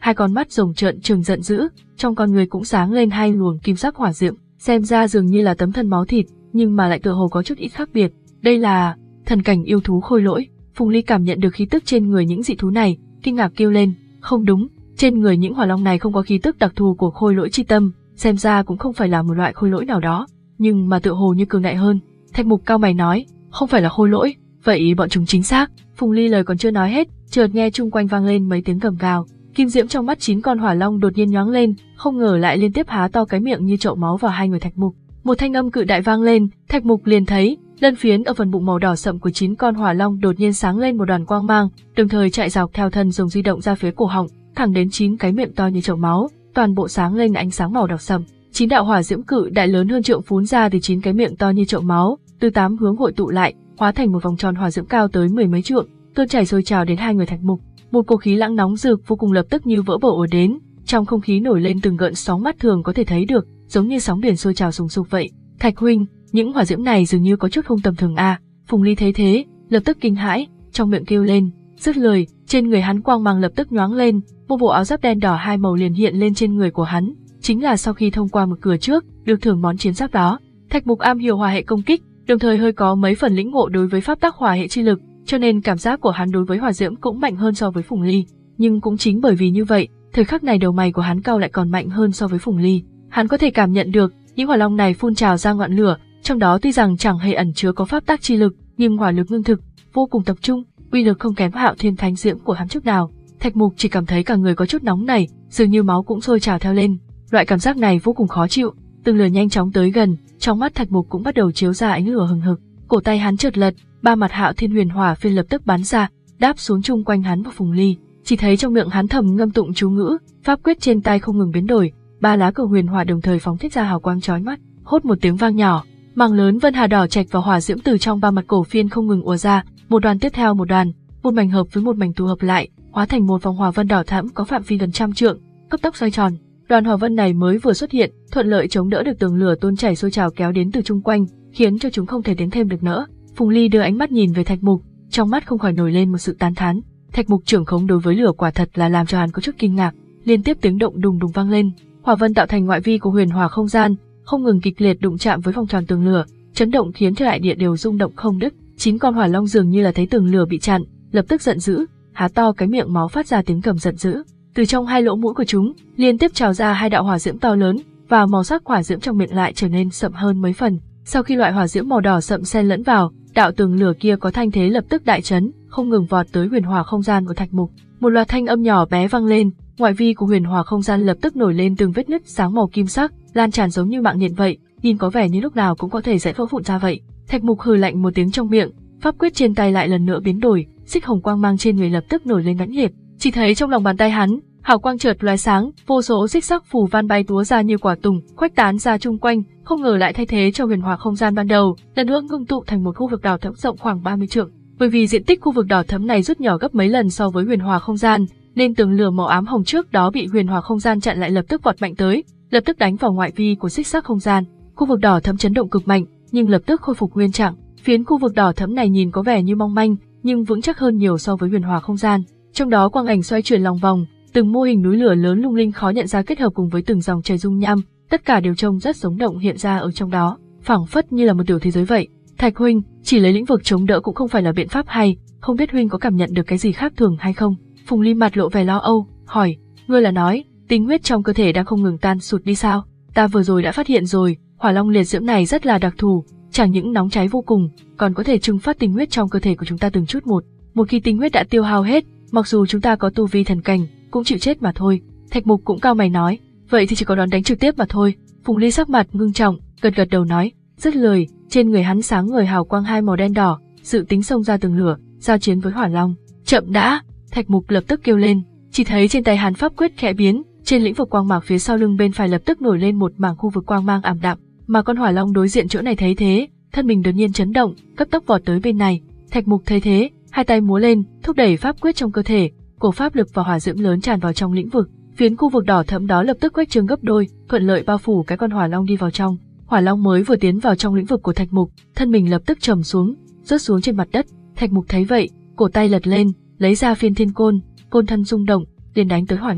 hai con mắt rồng trợn trừng giận dữ, trong con người cũng sáng lên hai luồng kim sắc hỏa diễm, xem ra dường như là tấm thân máu thịt, nhưng mà lại tựa hồ có chút ít khác biệt. Đây là thần cảnh yêu thú khôi lỗi. Phùng Ly cảm nhận được khí tức trên người những dị thú này, kinh ngạc kêu lên, không đúng, trên người những hỏa long này không có khí tức đặc thù của khôi lỗi chi tâm, xem ra cũng không phải là một loại khôi lỗi nào đó, nhưng mà tựa hồ như cường đại hơn. Thạch Mục cao mày nói, không phải là khôi lỗi, vậy bọn chúng chính xác. Phùng Ly lời còn chưa nói hết, chợt nghe chung quanh vang lên mấy tiếng gầm gào, kim diễm trong mắt chín con hỏa long đột nhiên nhoáng lên, không ngờ lại liên tiếp há to cái miệng như chậu máu vào hai người Thạch Mục. Một thanh âm cự đại vang lên, Thạch Mục liền thấy lân phiến ở phần bụng màu đỏ sậm của chín con hỏa long đột nhiên sáng lên một đoàn quang mang, đồng thời chạy dọc theo thân rồng di động ra phía cổ họng, thẳng đến chín cái miệng to như chậu máu, toàn bộ sáng lên ánh sáng màu đỏ sậm. Chín đạo hỏa diễm cự đại lớn hơn trượng phún ra từ chín cái miệng to như chậu máu, từ tám hướng hội tụ lại, hóa thành một vòng tròn hỏa diễm cao tới mười mấy trượng, tuôn chảy sôi trào đến hai người Thạch Mục. Một cỗ khí lãng nóng rực vô cùng lập tức như vỡ bờ ùa đến, trong không khí nổi lên từng gợn sóng mắt thường có thể thấy được, giống như sóng biển sôi trào sùng sục vậy. Thạch huynh, những hỏa diễm này dường như có chút không tầm thường a. À. Phùng Ly thấy thế, lập tức kinh hãi, trong miệng kêu lên, dứt lời, trên người hắn quang mang lập tức nhoáng lên, một bộ áo giáp đen đỏ hai màu liền hiện lên trên người của hắn, chính là sau khi thông qua một cửa trước, được thưởng món chiến giáp đó. Thạch Mục am hiểu hỏa hệ công kích, đồng thời hơi có mấy phần lĩnh ngộ đối với pháp tắc hỏa hệ chi lực, cho nên cảm giác của hắn đối với hỏa diễm cũng mạnh hơn so với Phùng Ly. Nhưng cũng chính bởi vì như vậy, thời khắc này đầu mày của hắn cau lại còn mạnh hơn so với Phùng Ly. Hắn có thể cảm nhận được những hỏa long này phun trào ra ngọn lửa, trong đó tuy rằng chẳng hề ẩn chứa có pháp tắc chi lực, nhưng hỏa lực ngưng thực, vô cùng tập trung, uy lực không kém Hạo Thiên Thánh Diễm của hắn chút nào. Thạch Mục chỉ cảm thấy cả người có chút nóng nảy, dường như máu cũng sôi trào theo lên. Loại cảm giác này vô cùng khó chịu. Từng lửa nhanh chóng tới gần, trong mắt Thạch Mục cũng bắt đầu chiếu ra ánh lửa hừng hực. Cổ tay hắn chợt lật, ba mặt Hạo Thiên Huyền Hỏa phiên lập tức bắn ra, đáp xuống chung quanh hắn và Phùng Ly. Chỉ thấy trong miệng hắn thầm ngâm tụng chú ngữ, pháp quyết trên tay không ngừng biến đổi, ba lá cờ huyền hỏa đồng thời phóng thích ra hào quang chói mắt. Hốt một tiếng vang nhỏ, mảng lớn vân hà đỏ trạch và hỏa diễm từ trong ba mặt cổ phiên không ngừng ùa ra, một đoàn tiếp theo một đoàn, một mảnh hợp với một mảnh tụ hợp lại, hóa thành một vòng hỏa vân đỏ thẫm có phạm vi gần trăm trượng, cấp tốc xoay tròn. Đoàn hỏa vân này mới vừa xuất hiện, thuận lợi chống đỡ được tường lửa tuôn chảy sôi trào kéo đến từ chung quanh, khiến cho chúng không thể tiến thêm được nữa. Phùng Ly đưa ánh mắt nhìn về Thạch Mục, trong mắt không khỏi nổi lên một sự tán thán. Thạch Mục trưởng khống đối với lửa quả thật là làm cho hắn có chút kinh ngạc. Liên tiếp tiếng động đùng đùng vang lên, hỏa vân tạo thành ngoại vi của huyền hỏa không gian, không ngừng kịch liệt đụng chạm với vòng tròn tường lửa, chấn động khiến cho đại địa đều rung động không đứt. Chín con hỏa long dường như là thấy tường lửa bị chặn, lập tức giận dữ, há to cái miệng máu phát ra tiếng gầm giận dữ. Từ trong hai lỗ mũi của chúng, liên tiếp trào ra hai đạo hỏa diễm to lớn, và màu sắc hỏa diễm trong miệng lại trở nên sậm hơn mấy phần. Sau khi loại hỏa diễm màu đỏ sậm xen lẫn vào, đạo tường lửa kia có thanh thế lập tức đại chấn, không ngừng vọt tới huyền hỏa không gian của Thạch Mục. Một loạt thanh âm nhỏ bé vang lên, ngoại vi của huyền hỏa không gian lập tức nổi lên từng vết nứt sáng màu kim sắc, lan tràn giống như mạng nhện vậy, nhìn có vẻ như lúc nào cũng có thể sẽ vỡ vụn ra vậy. Thạch Mục hừ lạnh một tiếng trong miệng, pháp quyết trên tay lại lần nữa biến đổi, xích hồng quang mang trên người lập tức nổi lên mãnh liệt. Chỉ thấy trong lòng bàn tay hắn, hào quang chợt lóe sáng, vô số xích sắc phù văn bay túa ra như quả tùng, khuếch tán ra chung quanh, không ngờ lại thay thế cho huyền hỏa không gian ban đầu, lần nữa ngưng tụ thành một khu vực đỏ thẫm rộng khoảng ba mươi trượng. Bởi vì diện tích khu vực đỏ thẫm này rút nhỏ gấp mấy lần so với huyền hỏa không gian, nên tường lửa màu ám hồng trước đó bị huyền hỏa không gian chặn lại lập tức vọt mạnh tới, lập tức đánh vào ngoại vi của xích sắc không gian. Khu vực đỏ thẫm chấn động cực mạnh, nhưng lập tức khôi phục nguyên trạng. Phiến khu vực đỏ thẫm này nhìn có vẻ như mong manh, nhưng vững chắc hơn nhiều so với huyền hỏa không gian. Trong đó quang ảnh xoay chuyển lòng vòng, từng mô hình núi lửa lớn lung linh khó nhận ra kết hợp cùng với từng dòng chảy dung nham, tất cả đều trông rất sống động hiện ra ở trong đó, phảng phất như là một tiểu thế giới vậy. Thạch huynh, chỉ lấy lĩnh vực chống đỡ cũng không phải là biện pháp hay, không biết huynh có cảm nhận được cái gì khác thường hay không? Phùng Ly mặt lộ vẻ lo âu, hỏi, ngươi là nói, tinh huyết trong cơ thể đang không ngừng tan sụt đi sao? Ta vừa rồi đã phát hiện rồi, hỏa long liệt diễm này rất là đặc thù, chẳng những nóng cháy vô cùng, còn có thể trừng phát tinh huyết trong cơ thể của chúng ta từng chút một. Một khi tinh huyết đã tiêu hao hết, mặc dù chúng ta có tu vi thần cảnh, cũng chịu chết mà thôi. Thạch Mục cũng cao mày nói, vậy thì chỉ có đón đánh trực tiếp mà thôi. Phùng Ly sắc mặt ngưng trọng, gật gật đầu nói, dứt lời, trên người hắn sáng ngời hào quang hai màu đen đỏ, dự tính xông ra tường lửa, giao chiến với hỏa long. Chậm đã! Thạch Mục lập tức kêu lên, chỉ thấy trên tay hắn pháp quyết khẽ biến, trên lĩnh vực quang mạc phía sau lưng bên phải lập tức nổi lên một mảng khu vực quang mang ảm đạm, mà con hỏa long đối diện chỗ này thấy thế, thân mình đột nhiên chấn động, cấp tốc vọt tới bên này. Thạch Mục thấy thế, hai tay múa lên, thúc đẩy pháp quyết trong cơ thể, cổ pháp lực và hỏa diễm lớn tràn vào trong lĩnh vực, phiến khu vực đỏ thẫm đó lập tức khuếch trương gấp đôi, thuận lợi bao phủ cái con hỏa long đi vào trong. Hỏa long mới vừa tiến vào trong lĩnh vực của Thạch Mục, thân mình lập tức trầm xuống, rớt xuống trên mặt đất. Thạch Mục thấy vậy, cổ tay lật lên, lấy ra phiên thiên côn, côn thân rung động, liền đánh tới hỏa long.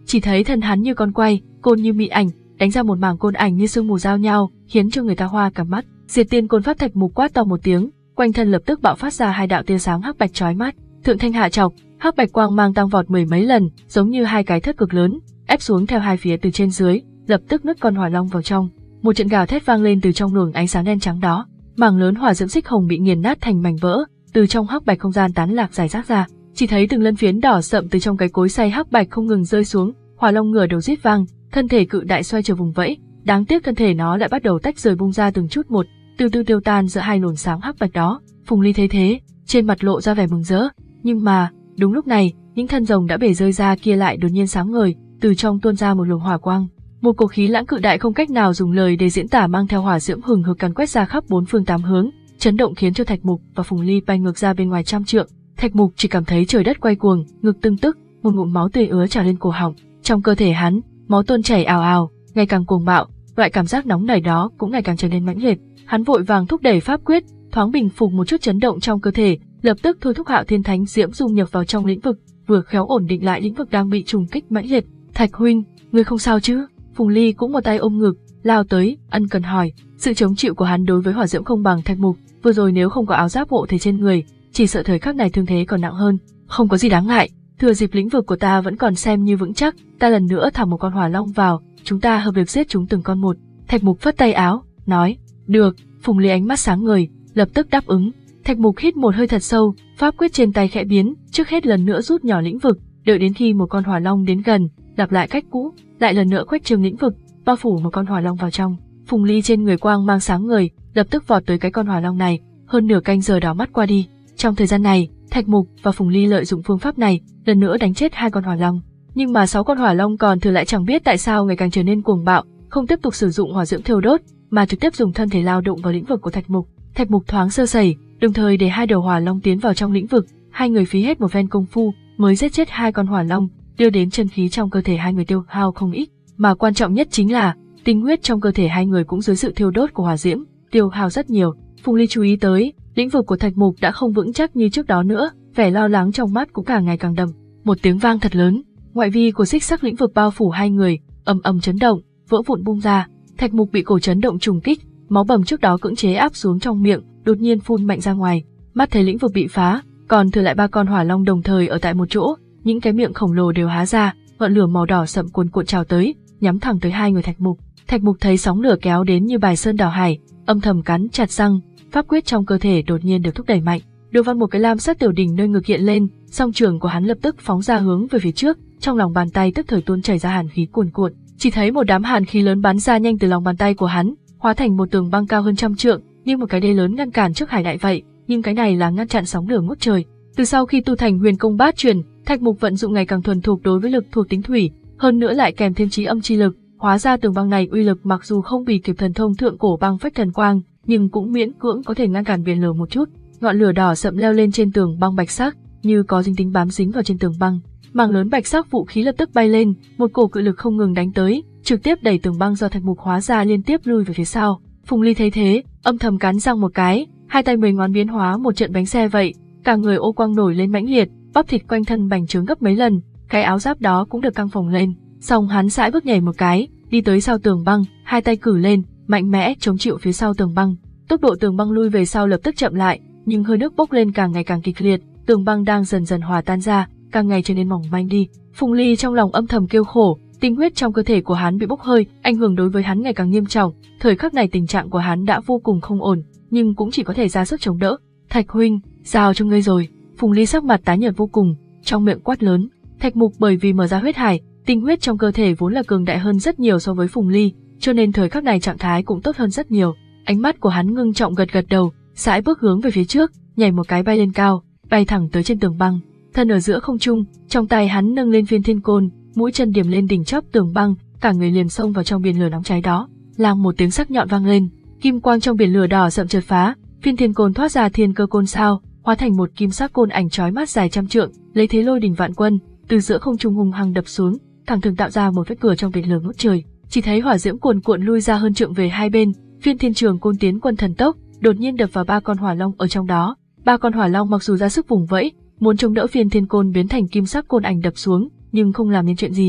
chỉ thấy thân hắn như con quay, côn như mị ảnh, đánh ra một mảng côn ảnh như sương mù giao nhau, khiến cho người ta hoa cả mắt. Diệt Tiên Côn Pháp Thạch Mục quát to một tiếng, quanh thân lập tức bạo phát ra hai đạo tia sáng hắc bạch chói mắt, thượng thanh hạ trọc, hắc bạch quang mang tăng vọt mười mấy lần, giống như hai cái thất cực lớn, ép xuống theo hai phía từ trên dưới, lập tức nuốt con hỏa long vào trong. Một trận gào thét vang lên từ trong luồng ánh sáng đen trắng đó, mảng lớn hỏa diễm xích hồng bị nghiền nát thành mảnh vỡ, từ trong hắc bạch không gian tán lạc rải rác ra, chỉ thấy từng lân phiến đỏ sậm từ trong cái cối xay hắc bạch không ngừng rơi xuống. Hỏa long ngửa đầu rít vang, thân thể cự đại xoay trở vùng vẫy, đáng tiếc thân thể nó lại bắt đầu tách rời bung ra từng chút một, từ từ tiêu tan giữa hai luồng sáng hắc bạch đó. Phùng Ly thấy thế, trên mặt lộ ra vẻ mừng rỡ, nhưng mà đúng lúc này, những thân rồng đã bể rơi ra kia lại đột nhiên sáng ngời, từ trong tuôn ra một luồng hỏa quang, một cổ khí lãng cự đại không cách nào dùng lời để diễn tả mang theo hỏa diễm hừng hực càn quét ra khắp bốn phương tám hướng, chấn động khiến cho Thạch Mục và Phùng Ly bay ngược ra bên ngoài trăm trượng. Thạch Mục chỉ cảm thấy trời đất quay cuồng, ngực tưng tức, một ngụm máu tươi ứa trào lên cổ họng, trong cơ thể hắn, máu tuôn chảy ào ào, ngày càng cuồng bạo, loại cảm giác nóng nảy đó cũng ngày càng trở nên mãnh liệt. Hắn vội vàng thúc đẩy pháp quyết, thoáng bình phục một chút chấn động trong cơ thể, lập tức thôi thúc Hạo Thiên Thánh Diễm dung nhập vào trong lĩnh vực, vừa khéo ổn định lại lĩnh vực đang bị trùng kích mãnh liệt. Thạch huynh, ngươi không sao chứ? Phùng Ly cũng một tay ôm ngực, lao tới, ân cần hỏi. Sự chống chịu của hắn đối với hỏa diễm không bằng Thạch Mục, vừa rồi nếu không có áo giáp hộ thể trên người, chỉ sợ thời khắc này thương thế còn nặng hơn. Không có gì đáng ngại, thừa dịp lĩnh vực của ta vẫn còn xem như vững chắc, ta lần nữa thả một con hỏa long vào, chúng ta hợp lực giết chúng từng con một. Thạch Mục phất tay áo, nói, được. Phùng Ly ánh mắt sáng ngời, lập tức đáp ứng. Thạch Mục hít một hơi thật sâu, pháp quyết trên tay khẽ biến, trước hết lần nữa rút nhỏ lĩnh vực, đợi đến khi một con hỏa long đến gần, lặp lại cách cũ, lại lần nữa khuếch trương lĩnh vực, bao phủ một con hỏa long vào trong. Phùng Ly trên người quang mang sáng ngời, lập tức vọt tới cái con hỏa long này, hơn nửa canh giờ đảo mắt qua đi. Trong thời gian này, Thạch Mục và Phùng Ly lợi dụng phương pháp này, lần nữa đánh chết hai con hỏa long. Nhưng mà sáu con hỏa long còn thừa lại chẳng biết tại sao ngày càng trở nên cuồng bạo, không tiếp tục sử dụng hỏa diễm thiêu đốt, mà trực tiếp dùng thân thể lao động vào lĩnh vực của Thạch Mục. Thạch Mục thoáng sơ sẩy, đồng thời để hai đầu hỏa long tiến vào trong lĩnh vực, hai người phí hết một phen công phu mới giết chết hai con hỏa long, đưa đến chân khí trong cơ thể hai người tiêu hao không ít, mà quan trọng nhất chính là tinh huyết trong cơ thể hai người cũng dưới sự thiêu đốt của hỏa diễm, tiêu hao rất nhiều. Phùng Ly chú ý tới, lĩnh vực của Thạch Mục đã không vững chắc như trước đó nữa, vẻ lo lắng trong mắt cũng càng ngày càng đậm. Một tiếng vang thật lớn, ngoại vi của xích sắc lĩnh vực bao phủ hai người, ầm ầm chấn động, vỡ vụn bung ra. Thạch Mục bị cổ chấn động trùng kích, máu bầm trước đó cưỡng chế áp xuống trong miệng, đột nhiên phun mạnh ra ngoài. Mắt thấy lĩnh vực bị phá, còn thừa lại ba con hỏa long đồng thời ở tại một chỗ, những cái miệng khổng lồ đều há ra, ngọn lửa màu đỏ sậm cuồn cuộn trào tới, nhắm thẳng tới hai người Thạch Mục. Thạch Mục thấy sóng lửa kéo đến như bài sơn đảo hải, âm thầm cắn chặt răng, pháp quyết trong cơ thể đột nhiên được thúc đẩy mạnh. Đồ văn một cái lam sắc tiểu đỉnh nơi ngực hiện lên, song trường của hắn lập tức phóng ra hướng về phía trước, trong lòng bàn tay tức thời tuôn chảy ra hàn khí cuồn cuộn. Chỉ thấy một đám hàn khí lớn bắn ra nhanh từ lòng bàn tay của hắn, hóa thành một tường băng cao hơn trăm trượng, như một cái đê lớn ngăn cản trước hải đại vậy, nhưng cái này là ngăn chặn sóng lửa ngút trời. Từ sau khi tu thành Huyền Công Bát Truyền, Thạch Mục vận dụng ngày càng thuần thục đối với lực thuộc tính thủy, hơn nữa lại kèm thêm trí âm chi lực, hóa ra tường băng này uy lực mặc dù không bị kịp thần thông thượng cổ băng phách thần quang, nhưng cũng miễn cưỡng có thể ngăn cản biển lửa một chút. Ngọn lửa đỏ sậm leo lên trên tường băng bạch sắc, như có dinh tính bám dính vào trên tường băng. Mảng lớn bạch sắc vũ khí lập tức bay lên, một cổ cự lực không ngừng đánh tới, trực tiếp đẩy tường băng do Thạch Mục hóa ra liên tiếp lui về phía sau. Phùng Ly thấy thế, âm thầm cắn răng một cái, hai tay mười ngón biến hóa một trận bánh xe vậy, cả người ô quang nổi lên mãnh liệt, bắp thịt quanh thân bành trướng gấp mấy lần, cái áo giáp đó cũng được căng phồng lên. Xong hắn sải bước nhảy một cái, đi tới sau tường băng, hai tay cử lên, mạnh mẽ chống chịu phía sau tường băng. Tốc độ tường băng lui về sau lập tức chậm lại, nhưng hơi nước bốc lên càng ngày càng kịch liệt, tường băng đang dần dần hòa tan ra, càng ngày trở nên mỏng manh đi. Phùng Ly trong lòng âm thầm kêu khổ, tinh huyết trong cơ thể của hắn bị bốc hơi, ảnh hưởng đối với hắn ngày càng nghiêm trọng. Thời khắc này tình trạng của hắn đã vô cùng không ổn, nhưng cũng chỉ có thể ra sức chống đỡ. Thạch huynh, giao cho ngươi rồi. Phùng Ly sắc mặt tái nhợt vô cùng, trong miệng quát lớn. Thạch Mục bởi vì mở ra huyết hải, tinh huyết trong cơ thể vốn là cường đại hơn rất nhiều so với Phùng Ly, cho nên thời khắc này trạng thái cũng tốt hơn rất nhiều. Ánh mắt của hắn ngưng trọng gật gật đầu, sải bước hướng về phía trước, nhảy một cái bay lên cao, bay thẳng tới trên tường băng. Thân ở giữa không trung, trong tay hắn nâng lên Phiên Thiên Côn, mũi chân điểm lên đỉnh chóp tường băng, cả người liền xông vào trong biển lửa nóng cháy đó. Lang một tiếng sắc nhọn vang lên, kim quang trong biển lửa đỏ sậm chợt phá, Phiên Thiên Côn thoát ra thiên cơ côn sao, hóa thành một kim sắc côn ảnh chói mắt dài trăm trượng, lấy thế lôi đình vạn quân, từ giữa không trung hung hăng đập xuống, thẳng thừng tạo ra một vết cửa trong biển lửa ngút trời. Chỉ thấy hỏa diễm cuồn cuộn lui ra hơn trượng về hai bên, Phiên Thiên Trường Côn tiến quân thần tốc, đột nhiên đập vào ba con hỏa long ở trong đó. Ba con hỏa long mặc dù ra sức vùng vẫy, muốn chống đỡ Phiên Thiên Côn biến thành kim sắc côn ảnh đập xuống, nhưng không làm nên chuyện gì. Một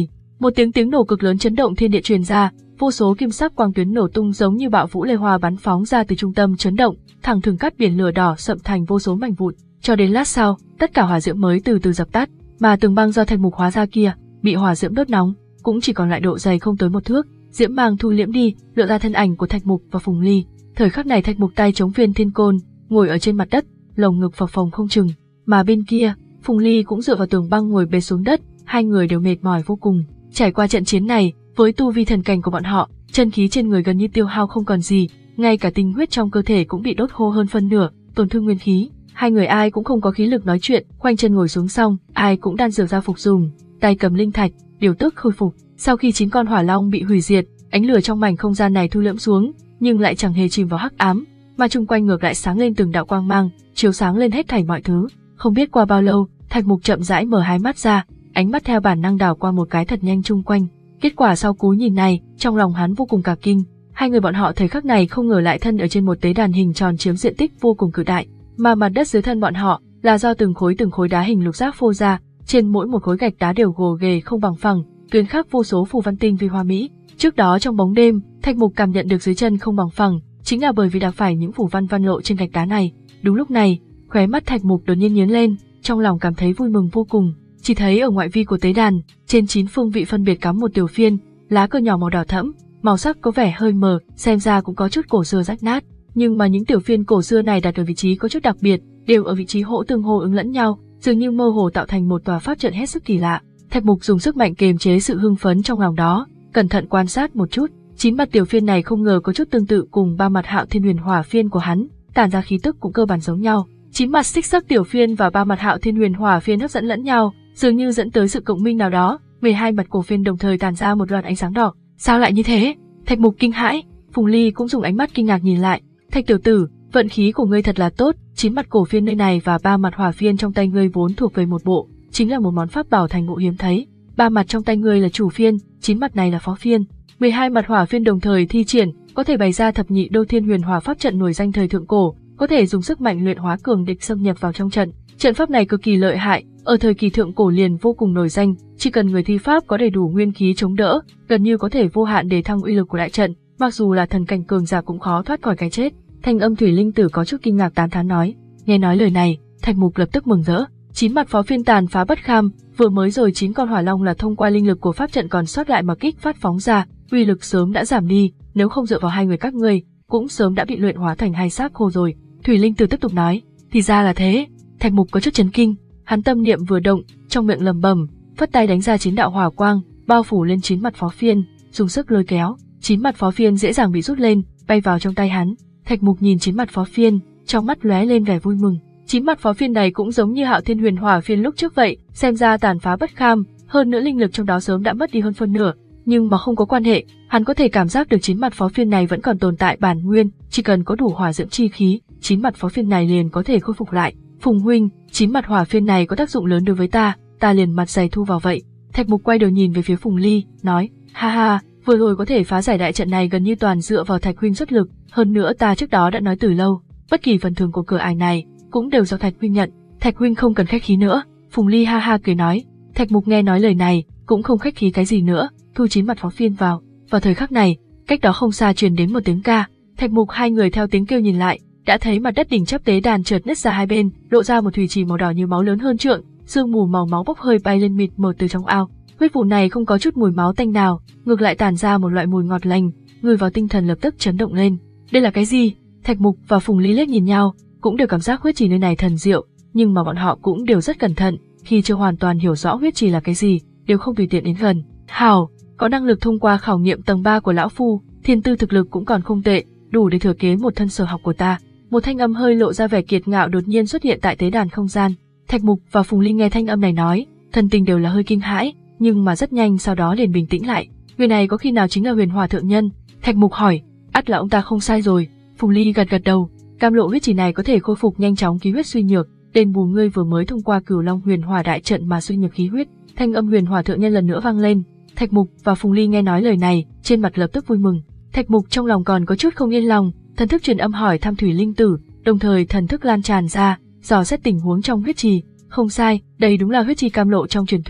Một tiếng tiếng nổ cực lớn chấn động thiên địa truyền ra, vô số kim sắc quang tuyến nổ tung giống như bạo vũ lê hoa bắn phóng ra từ trung tâm chấn động, thẳng thừng cắt biển lửa đỏ sậm thành vô số mảnh vụn. Cho đến lát sau, tất cả hỏa diễm mới từ từ dập tắt, mà tường băng do Thạch Mục hóa ra kia, bị hỏa diễm đốt nóng, cũng chỉ còn lại độ dày không tới một thước. Diễm mang thu liễm đi, lộ ra thân ảnh của Thạch Mục và Phùng Ly. Thời khắc này Thạch Mục tay chống viên thiên côn, ngồi ở trên mặt đất, lồng ngực phập phồng không chừng, mà bên kia, Phùng Ly cũng dựa vào tường băng ngồi bệt xuống đất, hai người đều mệt mỏi vô cùng. Trải qua trận chiến này, với tu vi thần cảnh của bọn họ, chân khí trên người gần như tiêu hao không còn gì, ngay cả tinh huyết trong cơ thể cũng bị đốt khô hơn phân nửa, tổn thương nguyên khí. Hai người ai cũng không có khí lực nói chuyện, khoanh chân ngồi xuống xong, ai cũng đan dược ra phục dùng, tay cầm linh thạch, điều tức khôi phục. Sau khi chín con hỏa long bị hủy diệt, ánh lửa trong mảnh không gian này thu liễm xuống, nhưng lại chẳng hề chìm vào hắc ám, mà chung quanh ngược lại sáng lên từng đạo quang mang, chiếu sáng lên hết thảy mọi thứ. Không biết qua bao lâu, Thạch Mục chậm rãi mở hai mắt ra, ánh mắt theo bản năng đảo qua một cái thật nhanh chung quanh. Kết quả sau cú nhìn này, trong lòng hắn vô cùng cả kinh. Hai người bọn họ thời khắc này không ngờ lại thân ở trên một tế đàn hình tròn chiếm diện tích vô cùng cự đại, mà mặt đất dưới thân bọn họ là do từng khối từng khối đá hình lục giác phô ra, trên mỗi một khối gạch đá đều gồ ghề không bằng phẳng, tuyến khắc vô số phù văn tinh vi hoa mỹ. Trước đó trong bóng đêm, Thạch Mục cảm nhận được dưới chân không bằng phẳng, chính là bởi vì đạp phải những phù văn văn lộ trên gạch đá này. Đúng lúc này, khóe mắt Thạch Mục đột nhiên nhướng lên, trong lòng cảm thấy vui mừng vô cùng. Chỉ thấy ở ngoại vi của tế đàn, trên chín phương vị phân biệt cắm một tiểu phiên, lá cờ nhỏ màu đỏ thẫm, màu sắc có vẻ hơi mờ, xem ra cũng có chút cổ xưa rách nát. Nhưng mà những tiểu phiên cổ xưa này đặt ở vị trí có chút đặc biệt, đều ở vị trí hỗ tương hô ứng lẫn nhau, dường như mơ hồ tạo thành một tòa pháp trận hết sức kỳ lạ. Thạch Mục dùng sức mạnh kiềm chế sự hưng phấn trong lòng đó, cẩn thận quan sát một chút, chín mặt tiểu phiên này không ngờ có chút tương tự cùng ba mặt Hạo Thiên Huyền Hỏa phiên của hắn, tản ra khí tức cũng cơ bản giống nhau. Chín mặt xích sắc tiểu phiên và ba mặt Hạo Thiên Huyền Hỏa phiên hấp dẫn lẫn nhau, dường như dẫn tới sự cộng minh nào đó. mười hai mặt cổ phiên đồng thời tản ra một loạt ánh sáng đỏ. Sao lại như thế? Thạch Mục kinh hãi, Phùng Ly cũng dùng ánh mắt kinh ngạc nhìn lại. Thạch tiểu tử, vận khí của ngươi thật là tốt, chín mặt cổ phiên nơi này và ba mặt hỏa phiên trong tay ngươi vốn thuộc về một bộ, chính là một món pháp bảo thành bộ hiếm thấy. Ba mặt trong tay ngươi là chủ phiên, chín mặt này là phó phiên. mười hai mặt hỏa phiên đồng thời thi triển, có thể bày ra thập nhị đô thiên huyền hỏa pháp trận nổi danh thời thượng cổ, có thể dùng sức mạnh luyện hóa cường địch xâm nhập vào trong trận. Trận pháp này cực kỳ lợi hại, ở thời kỳ thượng cổ liền vô cùng nổi danh, chỉ cần người thi pháp có đầy đủ nguyên khí chống đỡ, gần như có thể vô hạn để thăng uy lực của đại trận, mặc dù là thần cảnh cường giả cũng khó thoát khỏi cái chết. Thanh âm Thủy Linh Tử có chút kinh ngạc tán thán nói. Nghe nói lời này, Thạch Mục lập tức mừng rỡ. Chín mặt phó phiên tàn phá bất kham, vừa mới rồi chín con hỏa long là thông qua linh lực của pháp trận còn sót lại mà kích phát phóng ra, uy lực sớm đã giảm đi, nếu không dựa vào hai người các ngươi, cũng sớm đã bị luyện hóa thành hai xác khô rồi. Thủy Linh Tử tiếp tục nói, thì ra là thế. Thạch Mục có chút chấn kinh, hắn tâm niệm vừa động, trong miệng lẩm bẩm, phất tay đánh ra chín đạo hỏa quang, bao phủ lên chín mặt phó phiên, dùng sức lôi kéo, chín mặt phó phiên dễ dàng bị rút lên, bay vào trong tay hắn. Thạch Mục nhìn chín mặt phó phiên, trong mắt lóe lên vẻ vui mừng. Chín mặt phó phiên này cũng giống như Hạo Thiên Huyền Hỏa phiên lúc trước vậy, xem ra tàn phá bất kham, hơn nữa linh lực trong đó sớm đã mất đi hơn phân nửa, nhưng mà không có quan hệ, hắn có thể cảm giác được chín mặt phó phiên này vẫn còn tồn tại bản nguyên, chỉ cần có đủ hỏa diễm chi khí, chín mặt phó phiên này liền có thể khôi phục lại. Phùng huynh, chín mặt hỏa phiên này có tác dụng lớn đối với ta, ta liền mặt dày thu vào vậy. Thạch Mục quay đầu nhìn về phía Phùng Ly, nói, ha ha, vừa rồi có thể phá giải đại trận này gần như toàn dựa vào Thạch huynh xuất lực, hơn nữa ta trước đó đã nói từ lâu, bất kỳ phần thưởng của cửa ải này cũng đều do Thạch huynh nhận, Thạch huynh không cần khách khí nữa. Phùng Ly ha ha cười nói. Thạch Mục nghe nói lời này, cũng không khách khí cái gì nữa, thu chín mặt phó phiên vào. Vào thời khắc này, cách đó không xa truyền đến một tiếng ca, Thạch Mục hai người theo tiếng kêu nhìn lại, đã thấy mặt đất đỉnh chắp tế đàn chợt nứt ra hai bên, lộ ra một thủy trì màu đỏ như máu lớn hơn trượng, sương mù màu máu bốc hơi bay lên mịt mờ từ trong ao. Huyết vụ này không có chút mùi máu tanh nào, ngược lại tản ra một loại mùi ngọt lành, người vào tinh thần lập tức chấn động lên. Đây là cái gì? Thạch Mục và Phùng Ly liếc nhìn nhau, cũng đều cảm giác huyết trì nơi này thần diệu, nhưng mà bọn họ cũng đều rất cẩn thận, khi chưa hoàn toàn hiểu rõ huyết trì là cái gì, đều không tùy tiện đến gần. Hảo, có năng lực thông qua khảo nghiệm tầng ba của lão phu, thiên tư thực lực cũng còn không tệ, đủ để thừa kế một thân sở học của ta. Một thanh âm hơi lộ ra vẻ kiệt ngạo đột nhiên xuất hiện tại tế đàn không gian. Thạch Mục và Phùng Ly nghe thanh âm này nói, thần tình đều là hơi kinh hãi, nhưng mà rất nhanh sau đó liền bình tĩnh lại. Người này có khi nào chính là Huyền Hỏa thượng nhân? Thạch Mục hỏi. Ắt là ông ta không sai rồi. Phùng Ly gật gật đầu. Cam lộ huyết trì này có thể khôi phục nhanh chóng khí huyết suy nhược, đền bù ngươi vừa mới thông qua Cửu Long Huyền Hỏa đại trận mà suy nhược khí huyết. Thanh âm Huyền Hỏa thượng nhân lần nữa vang lên. Thạch Mục và Phùng Ly nghe nói lời này, trên mặt lập tức vui mừng. Thạch Mục trong lòng còn có chút không yên lòng, thần thức truyền âm hỏi thăm Thủy Linh Tử, đồng thời thần thức lan tràn ra, dò xét tình huống trong huyết trì. Không sai, đây đúng là huyết trì cam lộ trong truyền thuyết.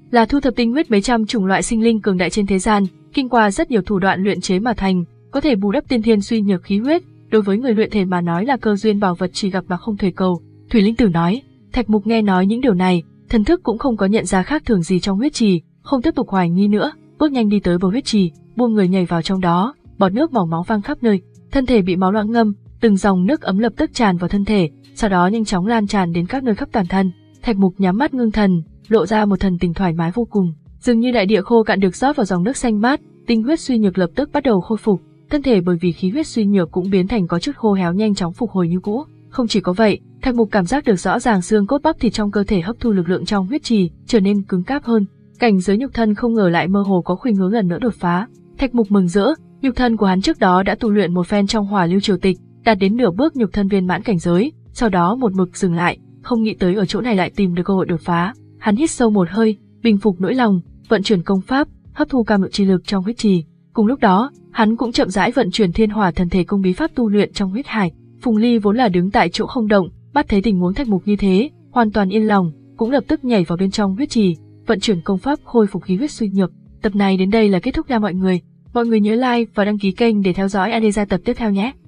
là thu thập tinh huyết mấy trăm chủng loại sinh linh cường đại trên thế gian, kinh qua rất nhiều thủ đoạn luyện chế mà thành, có thể bù đắp tiên thiên suy nhược khí huyết, đối với người luyện thể mà nói là cơ duyên bảo vật chỉ gặp mà không thể cầu. Thủy Linh Tử nói. Thạch Mục nghe nói những điều này, thần thức cũng không có nhận ra khác thường gì trong huyết trì, không tiếp tục hoài nghi nữa, bước nhanh đi tới bờ huyết trì, buông người nhảy vào trong đó, bọt nước màu máu văng khắp nơi, thân thể bị máu loãng ngâm, từng dòng nước ấm lập tức tràn vào thân thể, sau đó nhanh chóng lan tràn đến các nơi khắp toàn thân. Thạch Mục nhắm mắt ngưng thần, lộ ra một thần tình thoải mái vô cùng, dường như đại địa khô cạn được rót vào dòng nước xanh mát, tinh huyết suy nhược lập tức bắt đầu khôi phục, thân thể bởi vì khí huyết suy nhược cũng biến thành có chút khô héo nhanh chóng phục hồi như cũ. Không chỉ có vậy, Thạch Mục cảm giác được rõ ràng xương cốt bắp thịt trong cơ thể hấp thu lực lượng trong huyết trì, trở nên cứng cáp hơn. Cảnh giới nhục thân không ngờ lại mơ hồ có khuynh hướng lần nữa đột phá. Thạch Mục mừng rỡ, nhục thân của hắn trước đó đã tu luyện một phen trong Hỏa Lưu Triều Tịch, đạt đến nửa bước nhục thân viên mãn cảnh giới, sau đó một mực dừng lại, không nghĩ tới ở chỗ này lại tìm được cơ hội đột phá. Hắn hít sâu một hơi, bình phục nỗi lòng, vận chuyển công pháp, hấp thu cam lượng chi lực trong huyết trì. Cùng lúc đó, hắn cũng chậm rãi vận chuyển Thiên Hỏa Thần Thể công bí pháp tu luyện trong huyết hải. Phùng Ly vốn là đứng tại chỗ không động, bắt thấy tình huống Thạch Mục như thế, hoàn toàn yên lòng, cũng lập tức nhảy vào bên trong huyết trì, vận chuyển công pháp khôi phục khí huyết suy nhược. Tập này đến đây là kết thúc nha mọi người. Mọi người nhớ like và đăng ký kênh để theo dõi Adesa tập tiếp theo nhé.